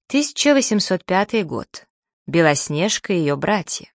1805 год. Белоснежка и ее братья.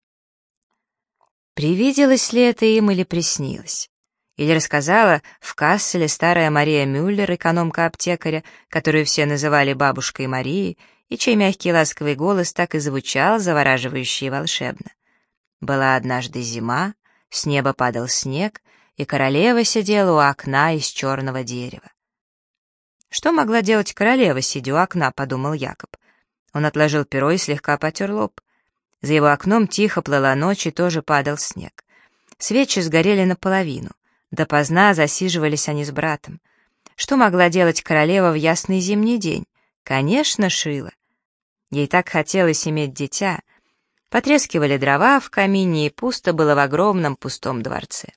Привиделось ли это им или приснилось? Или рассказала в Касселе старая Мария Мюллер, экономка аптекаря, которую все называли бабушкой Марией, и чей мягкий ласковый голос так и звучал завораживающе и волшебно. Была однажды зима, с неба падал снег, и королева сидела у окна из черного дерева. «Что могла делать королева, сидя у окна?» — подумал Якоб. Он отложил перо и слегка потер лоб. За его окном тихо плыла ночь, и тоже падал снег. Свечи сгорели наполовину. Допоздна засиживались они с братом. Что могла делать королева в ясный зимний день? Конечно, шила. Ей так хотелось иметь дитя. Потрескивали дрова в камине, и пусто было в огромном пустом дворце.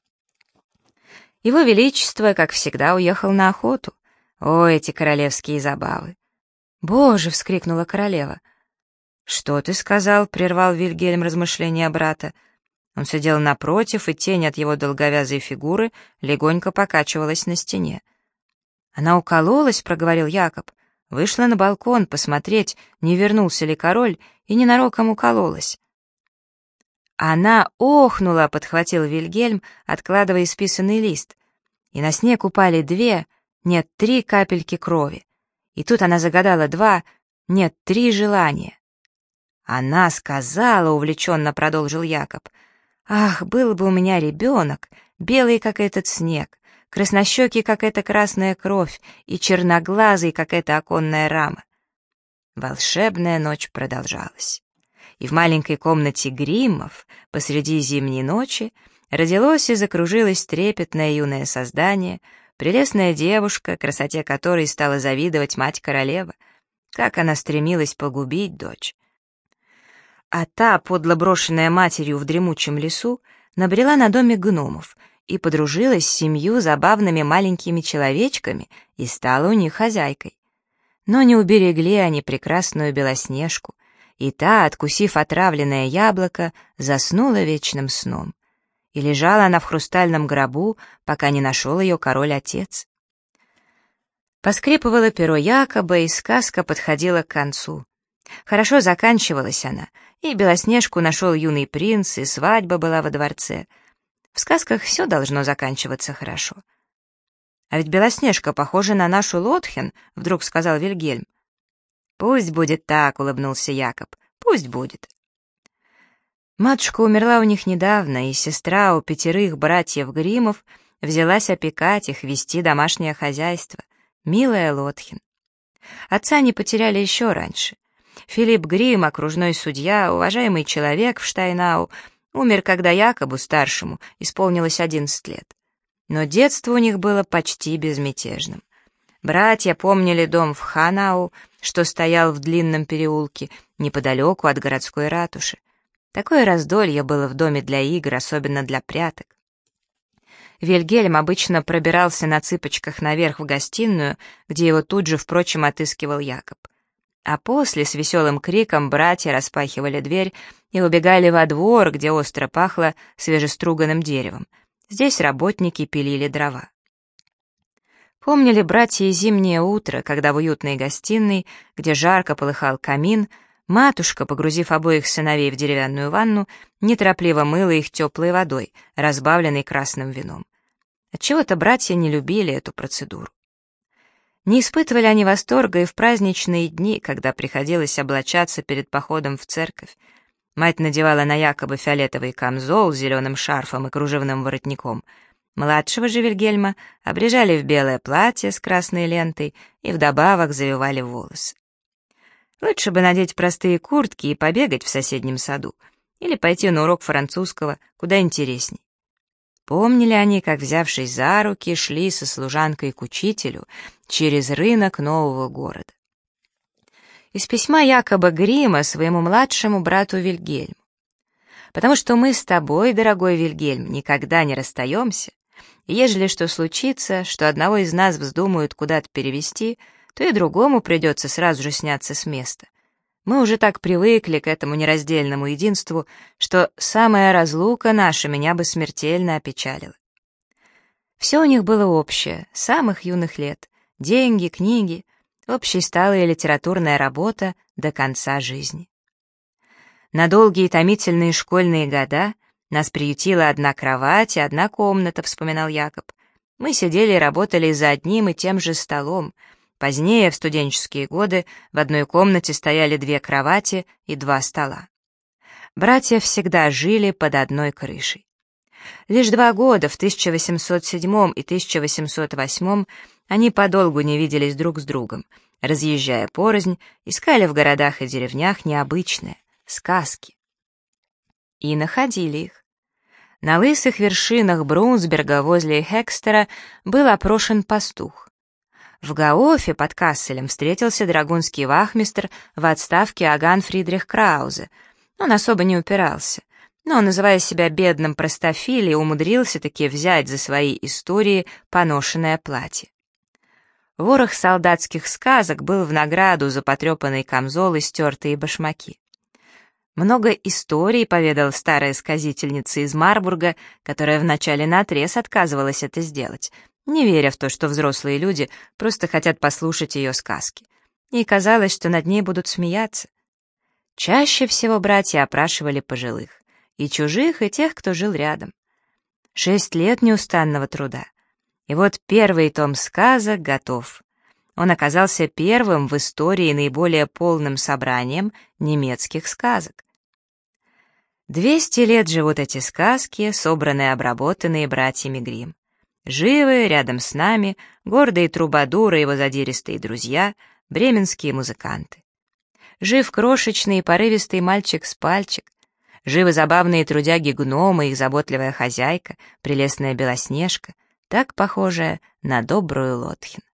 Его Величество, как всегда, уехал на охоту. О, эти королевские забавы! «Боже!» — вскрикнула королева. «Что ты сказал?» — прервал Вильгельм размышления брата. Он сидел напротив, и тень от его долговязой фигуры легонько покачивалась на стене. «Она укололась», — проговорил Якоб. «Вышла на балкон посмотреть, не вернулся ли король, и ненароком укололась». «Она охнула», — подхватил Вильгельм, откладывая исписанный лист. И на снег упали 3 капельки крови. И тут она загадала 3 желания. «Она сказала», — увлеченно продолжил Якоб, «Ах, был бы у меня ребенок, белый, как этот снег, краснощекий, как эта красная кровь, и черноглазый, как эта оконная рама». Волшебная ночь продолжалась. И в маленькой комнате Гриммов посреди зимней ночи родилось и закружилось трепетное юное создание, прелестная девушка, красоте которой стала завидовать мать-королева. Как она стремилась погубить дочь. А та, подло брошенная матерью в дремучем лесу, набрела на домик гномов и подружилась с 7 забавными маленькими человечками и стала у них хозяйкой. Но не уберегли они прекрасную Белоснежку, и та, откусив отравленное яблоко, заснула вечным сном. И лежала она в хрустальном гробу, пока не нашел ее король-отец. Поскрипывало перо Якоба, и сказка подходила к концу. Хорошо заканчивалась она, и Белоснежку нашел юный принц, и свадьба была во дворце. В сказках все должно заканчиваться хорошо. «А ведь Белоснежка похожа на нашу Лотхен», — вдруг сказал Вильгельм. «Пусть будет так», — улыбнулся Якоб, — «пусть будет». Матушка умерла у них недавно, и сестра у 5 братьев Гриммов взялась опекать их, вести домашнее хозяйство. Милая Лотхен. Отца они потеряли еще раньше. Филипп Гримм, окружной судья, уважаемый человек в Штайнау, умер, когда Якобу, старшему, исполнилось 11 лет. Но детство у них было почти безмятежным. Братья помнили дом в Ханау, что стоял в длинном переулке, неподалеку от городской ратуши. Такое раздолье было в доме для игр, особенно для пряток. Вильгельм обычно пробирался на цыпочках наверх в гостиную, где его тут же, впрочем, отыскивал Якоб. А после с веселым криком братья распахивали дверь и убегали во двор, где остро пахло свежеструганным деревом. Здесь работники пилили дрова. Помнили братья и зимнее утро, когда в уютной гостиной, где жарко полыхал камин, матушка, погрузив обоих сыновей в деревянную ванну, неторопливо мыла их теплой водой, разбавленной красным вином. Отчего-то братья не любили эту процедуру. Не испытывали они восторга и в праздничные дни, когда приходилось облачаться перед походом в церковь. Мать надевала на Якоба фиолетовый камзол с зеленым шарфом и кружевным воротником. Младшего же Вильгельма обрежали в белое платье с красной лентой и вдобавок завивали волосы. Лучше бы надеть простые куртки и побегать в соседнем саду, или пойти на урок французского, куда интересней. Помнили они, как, взявшись за руки, шли со служанкой к учителю через рынок нового города. Из письма Якоба Гримма своему младшему брату Вильгельму. «Потому что мы с тобой, дорогой Вильгельм, никогда не расстаемся, и ежели что случится, что одного из нас вздумают куда-то перевести, то и другому придется сразу же сняться с места. Мы уже так привыкли к этому нераздельному единству, что самая разлука наша меня бы смертельно опечалила». Все у них было общее, с самых юных лет. Деньги, книги. общей стала и литературная работа до конца жизни. На долгие томительные школьные года нас приютила одна кровать и одна комната, вспоминал Якоб. Мы сидели и работали за одним и тем же столом. Позднее, в студенческие годы, в одной комнате стояли 2 кровати и 2 стола. Братья всегда жили под одной крышей. Лишь 2 года, в 1807 и 1808, они подолгу не виделись друг с другом, разъезжая порознь, искали в городах и деревнях необычное — сказки. И находили их. На лысых вершинах Брунсберга возле Хекстера был опрошен пастух. В Гаофе под Касселем встретился драгунский вахмистр в отставке Аган Фридрих Краузе. Он особо не упирался, но, называя себя бедным простофилей, умудрился-таки взять за свои истории поношенное платье. Ворох солдатских сказок был в награду за потрепанный камзол и стертые башмаки. Много историй поведала старая сказительница из Марбурга, которая вначале наотрез отказывалась это сделать, не веря в то, что взрослые люди просто хотят послушать ее сказки. Ей казалось, что над ней будут смеяться. Чаще всего братья опрашивали пожилых, и чужих, и тех, кто жил рядом. 6 лет неустанного труда. И вот первый том сказок готов. Он оказался первым в истории наиболее полным собранием немецких сказок. 200 лет живут эти сказки, собранные и обработанные братьями Гримм. Живы рядом с нами гордые трубадуры и его задиристые друзья, бременские музыканты. Жив крошечный и порывистый мальчик с пальчик. Живы забавные трудяги-гномы, их заботливая хозяйка, прелестная Белоснежка, так похожая на добрую Лотхин.